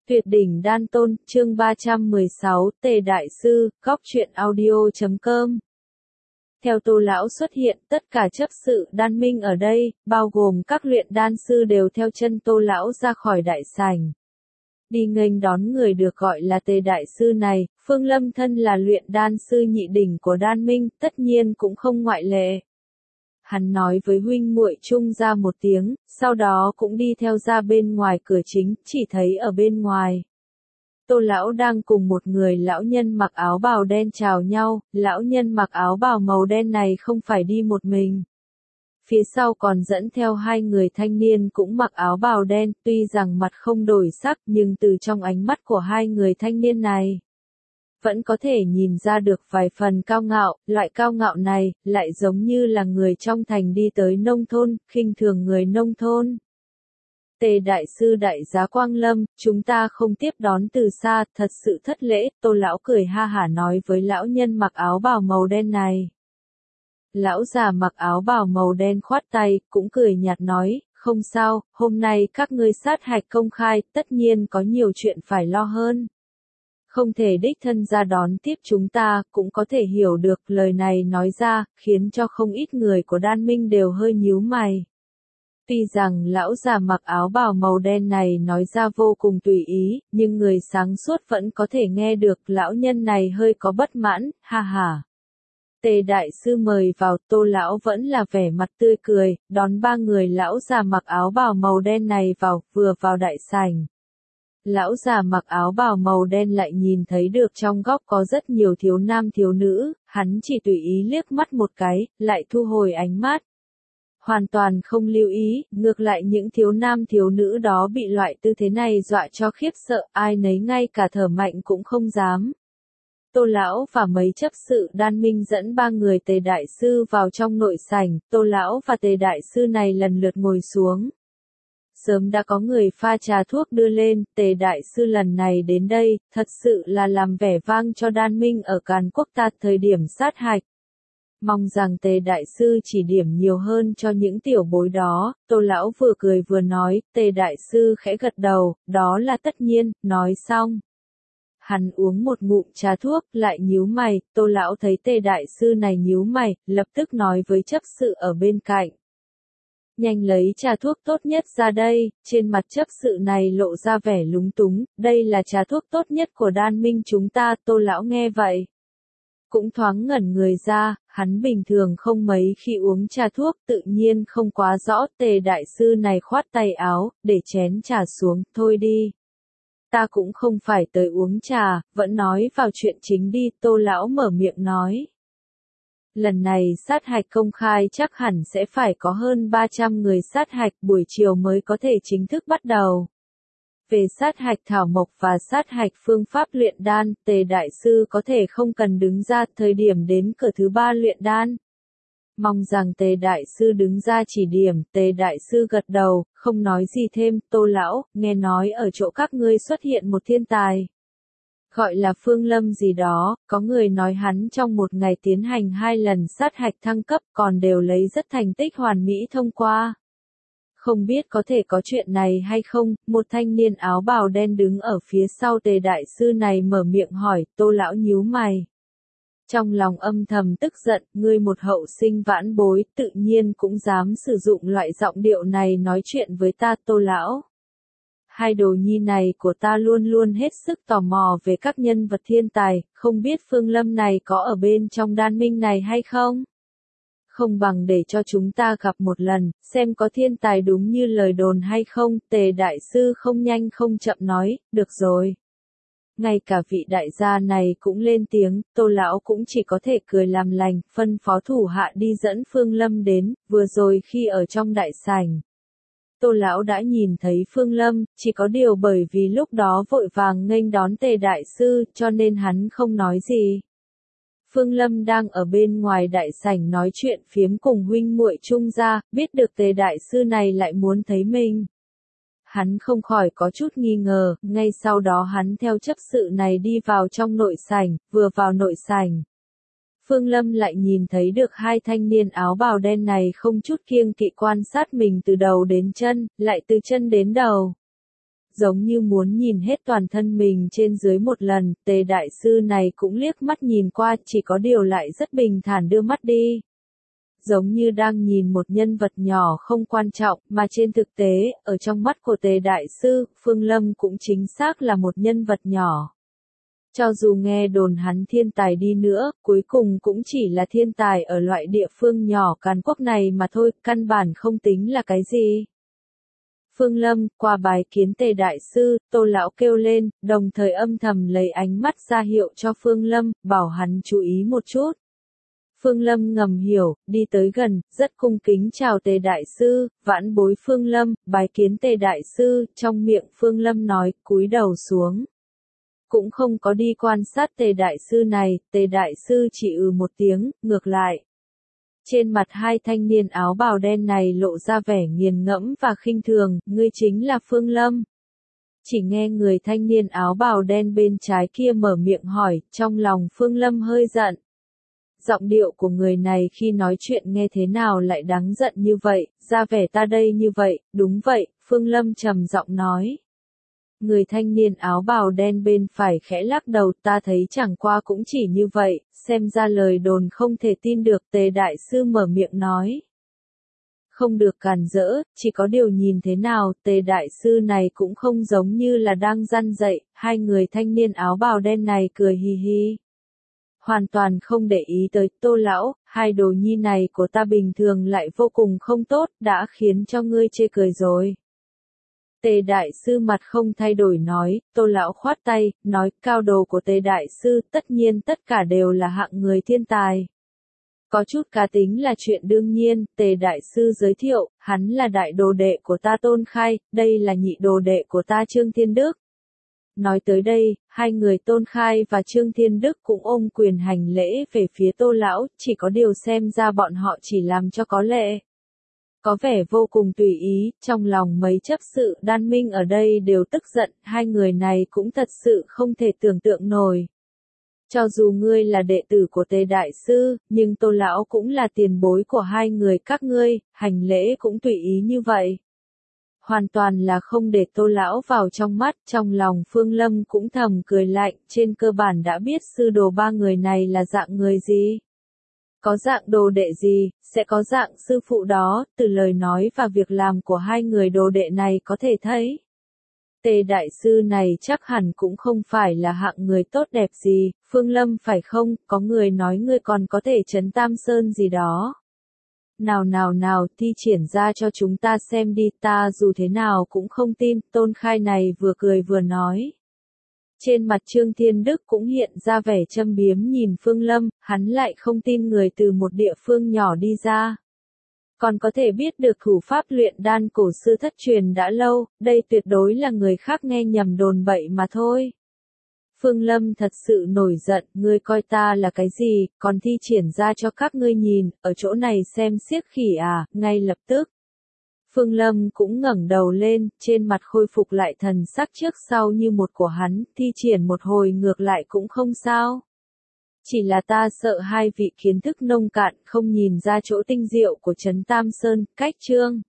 Tuyệt đỉnh đan tôn, chương 316, Tề Đại Sư, góc truyện audio.com. Theo Tô Lão xuất hiện, tất cả chấp sự đan minh ở đây, bao gồm các luyện đan sư đều theo chân Tô Lão ra khỏi đại sảnh. Đi nghênh đón người được gọi là Tề Đại Sư này, Phương Lâm thân là luyện đan sư nhị đỉnh của đan minh, tất nhiên cũng không ngoại lệ. Hắn nói với huynh muội Trung ra một tiếng, sau đó cũng đi theo ra bên ngoài cửa chính, chỉ thấy ở bên ngoài. Tô Lão đang cùng một người lão nhân mặc áo bào đen chào nhau, lão nhân mặc áo bào màu đen này không phải đi một mình. Phía sau còn dẫn theo hai người thanh niên cũng mặc áo bào đen, tuy rằng mặt không đổi sắc nhưng từ trong ánh mắt của hai người thanh niên này vẫn có thể nhìn ra được vài phần cao ngạo, loại cao ngạo này, lại giống như là người trong thành đi tới nông thôn, khinh thường người nông thôn. Tề Đại Sư Đại Giá Quang Lâm, chúng ta không tiếp đón từ xa, thật sự thất lễ, Tô Lão cười ha hả nói với lão nhân mặc áo bào màu đen này. Lão già mặc áo bào màu đen khoát tay, cũng cười nhạt nói, không sao, hôm nay các ngươi sát hạch công khai, tất nhiên có nhiều chuyện phải lo hơn. Không thể đích thân ra đón tiếp chúng ta, cũng có thể hiểu được lời này nói ra, khiến cho không ít người của đan minh đều hơi nhíu mày. Tuy rằng lão già mặc áo bào màu đen này nói ra vô cùng tùy ý, nhưng người sáng suốt vẫn có thể nghe được lão nhân này hơi có bất mãn, ha ha. Tề Đại Sư mời vào, Tô Lão vẫn là vẻ mặt tươi cười, đón ba người lão già mặc áo bào màu đen này vào, vừa vào đại sảnh. Lão già mặc áo bào màu đen lại nhìn thấy được trong góc có rất nhiều thiếu nam thiếu nữ, hắn chỉ tùy ý liếc mắt một cái, lại thu hồi ánh mắt. Hoàn toàn không lưu ý, ngược lại những thiếu nam thiếu nữ đó bị loại tư thế này dọa cho khiếp sợ, ai nấy ngay cả thở mạnh cũng không dám. Tô Lão và mấy chấp sự đan minh dẫn ba người Tề Đại Sư vào trong nội sảnh, Tô Lão và Tề Đại Sư này lần lượt ngồi xuống. Sớm đã có người pha trà thuốc đưa lên, Tề Đại Sư lần này đến đây, thật sự là làm vẻ vang cho đan minh ở Càn Quốc ta thời điểm sát hạch. Mong rằng Tề Đại Sư chỉ điểm nhiều hơn cho những tiểu bối đó, Tô Lão vừa cười vừa nói, Tề Đại Sư khẽ gật đầu, đó là tất nhiên, nói xong. Hắn uống một ngụm trà thuốc, lại nhíu mày, Tô Lão thấy Tề Đại Sư này nhíu mày, lập tức nói với chấp sự ở bên cạnh. Nhanh lấy trà thuốc tốt nhất ra đây, trên mặt chấp sự này lộ ra vẻ lúng túng, đây là trà thuốc tốt nhất của đan minh chúng ta, Tô Lão nghe vậy. Cũng thoáng ngẩn người ra, hắn bình thường không mấy khi uống trà thuốc, tự nhiên không quá rõ, Tề Đại Sư này khoát tay áo, để chén trà xuống, thôi đi. Ta cũng không phải tới uống trà, vẫn nói vào chuyện chính đi, Tô Lão mở miệng nói. Lần này sát hạch công khai chắc hẳn sẽ phải có hơn 300 người sát hạch, buổi chiều mới có thể chính thức bắt đầu. Về sát hạch thảo mộc và sát hạch phương pháp luyện đan, Tề Đại Sư có thể không cần đứng ra thời điểm đến cửa thứ 3 luyện đan. Mong rằng Tề Đại Sư đứng ra chỉ điểm, Tề Đại Sư gật đầu, không nói gì thêm, Tô Lão, nghe nói ở chỗ các ngươi xuất hiện một thiên tài. Gọi là Phương Lâm gì đó, có người nói hắn trong một ngày tiến hành 2 lần sát hạch thăng cấp còn đều lấy rất thành tích hoàn mỹ thông qua. Không biết có thể có chuyện này hay không, một thanh niên áo bào đen đứng ở phía sau Tề Đại Sư này mở miệng hỏi, Tô Lão nhíu mày. Trong lòng âm thầm tức giận, ngươi một hậu sinh vãn bối, tự nhiên cũng dám sử dụng loại giọng điệu này nói chuyện với ta, Tô Lão. Hai đồ nhi này của ta luôn luôn hết sức tò mò về các nhân vật thiên tài, không biết Phương Lâm này có ở bên trong đan minh này hay không? Không bằng để cho chúng ta gặp một lần, xem có thiên tài đúng như lời đồn hay không, Tề Đại Sư không nhanh không chậm nói, được rồi. Ngay cả vị đại gia này cũng lên tiếng, Tô Lão cũng chỉ có thể cười làm lành, phân phó thủ hạ đi dẫn Phương Lâm đến, vừa rồi khi ở trong đại sảnh. Tô Lão đã nhìn thấy Phương Lâm, chỉ có điều bởi vì lúc đó vội vàng nghênh đón Tề Đại Sư, cho nên hắn không nói gì. Phương Lâm đang ở bên ngoài đại sảnh nói chuyện phiếm cùng huynh muội Trung gia, biết được Tề Đại Sư này lại muốn thấy mình. Hắn không khỏi có chút nghi ngờ, ngay sau đó hắn theo chấp sự này đi vào trong nội sảnh, vừa vào nội sảnh. Phương Lâm lại nhìn thấy được hai thanh niên áo bào đen này không chút kiêng kỵ quan sát mình từ đầu đến chân, lại từ chân đến đầu. giống như muốn nhìn hết toàn thân mình trên dưới một lần, Tề đại sư này cũng liếc mắt nhìn qua, chỉ có điều lại rất bình thản đưa mắt đi. Giống như đang nhìn một nhân vật nhỏ không quan trọng, mà trên thực tế, ở trong mắt của Tề đại sư, Phương Lâm cũng chính xác là một nhân vật nhỏ. Cho dù nghe đồn hắn thiên tài đi nữa, cuối cùng cũng chỉ là thiên tài ở loại địa phương nhỏ Càn Quốc này mà thôi, căn bản không tính là cái gì. Phương Lâm, qua bái kiến Tề đại sư, Tô lão kêu lên, đồng thời âm thầm lấy ánh mắt ra hiệu cho Phương Lâm, bảo hắn chú ý một chút. Phương Lâm ngầm hiểu, đi tới gần, rất cung kính chào Tề đại sư, vãn bối Phương Lâm, bái kiến Tề đại sư, trong miệng Phương Lâm nói, cúi đầu xuống. Cũng không có đi quan sát Tề đại sư này, Tề đại sư chỉ một tiếng, ngược lại. Trên mặt hai thanh niên áo bào đen này lộ ra vẻ nghiền ngẫm và khinh thường, ngươi chính là Phương Lâm. Chỉ nghe người thanh niên áo bào đen bên trái kia mở miệng hỏi, trong lòng Phương Lâm hơi giận. Giọng điệu của người này khi nói chuyện nghe thế nào lại đáng giận như vậy, ra vẻ ta đây như vậy, đúng vậy, Phương Lâm trầm giọng nói. Người thanh niên áo bào đen bên phải khẽ lắc đầu, ta thấy chẳng qua cũng chỉ như vậy, xem ra lời đồn không thể tin được, Tề đại sư mở miệng nói. Không được càn rỡ, chỉ có điều nhìn thế nào, Tề đại sư này cũng không giống như là đang răn dạy, hai người thanh niên áo bào đen này cười hì hì. Hoàn toàn không để ý tới Tô lão, hai đồ nhi này của ta bình thường lại vô cùng không tốt, đã khiến cho ngươi chê cười rồi. Tề đại sư mặt không thay đổi nói, Tô lão khoát tay, nói cao đồ của Tề đại sư tất nhiên tất cả đều là hạng người thiên tài. Có chút cá tính là chuyện đương nhiên, Tề đại sư giới thiệu, hắn là đại đồ đệ của ta Tôn Khai, đây là nhị đồ đệ của ta Trương Thiên Đức. Nói tới đây, hai người Tôn Khai và Trương Thiên Đức cũng ôm quyền hành lễ về phía Tô lão, chỉ có điều xem ra bọn họ chỉ làm cho có lệ. Có vẻ vô cùng tùy ý, trong lòng mấy chấp sự đan minh ở đây đều tức giận, hai người này cũng thật sự không thể tưởng tượng nổi. Cho dù ngươi là đệ tử của Tề đại sư, nhưng Tô lão cũng là tiền bối của hai người các ngươi, hành lễ cũng tùy ý như vậy. Hoàn toàn là không để Tô lão vào trong mắt, trong lòng Phương Lâm cũng thầm cười lạnh, trên cơ bản đã biết sư đồ ba người này là dạng người gì. Có dạng đồ đệ gì, sẽ có dạng sư phụ đó, từ lời nói và việc làm của hai người đồ đệ này có thể thấy. Tề đại sư này chắc hẳn cũng không phải là hạng người tốt đẹp gì, Phương Lâm phải không, có người nói ngươi còn có thể trấn Tam Sơn gì đó. Nào, thi triển ra cho chúng ta xem đi, ta dù thế nào cũng không tin, Tôn Khai này vừa cười vừa nói. Trên mặt Trương Thiên Đức cũng hiện ra vẻ châm biếm nhìn Phương Lâm, hắn lại không tin người từ một địa phương nhỏ đi ra. Còn có thể biết được thủ pháp luyện đan cổ sư thất truyền đã lâu, đây tuyệt đối là người khác nghe nhầm đồn bậy mà thôi. Phương Lâm thật sự nổi giận, ngươi coi ta là cái gì, còn thi triển ra cho các ngươi nhìn, ở chỗ này xem xiếc khỉ à, ngay lập tức. Phương Lâm cũng ngẩng đầu lên, trên mặt khôi phục lại thần sắc trước sau như một của hắn, thi triển một hồi ngược lại cũng không sao. Chỉ là ta sợ hai vị kiến thức nông cạn không nhìn ra chỗ tinh diệu của Trấn Tam Sơn, cách Trương.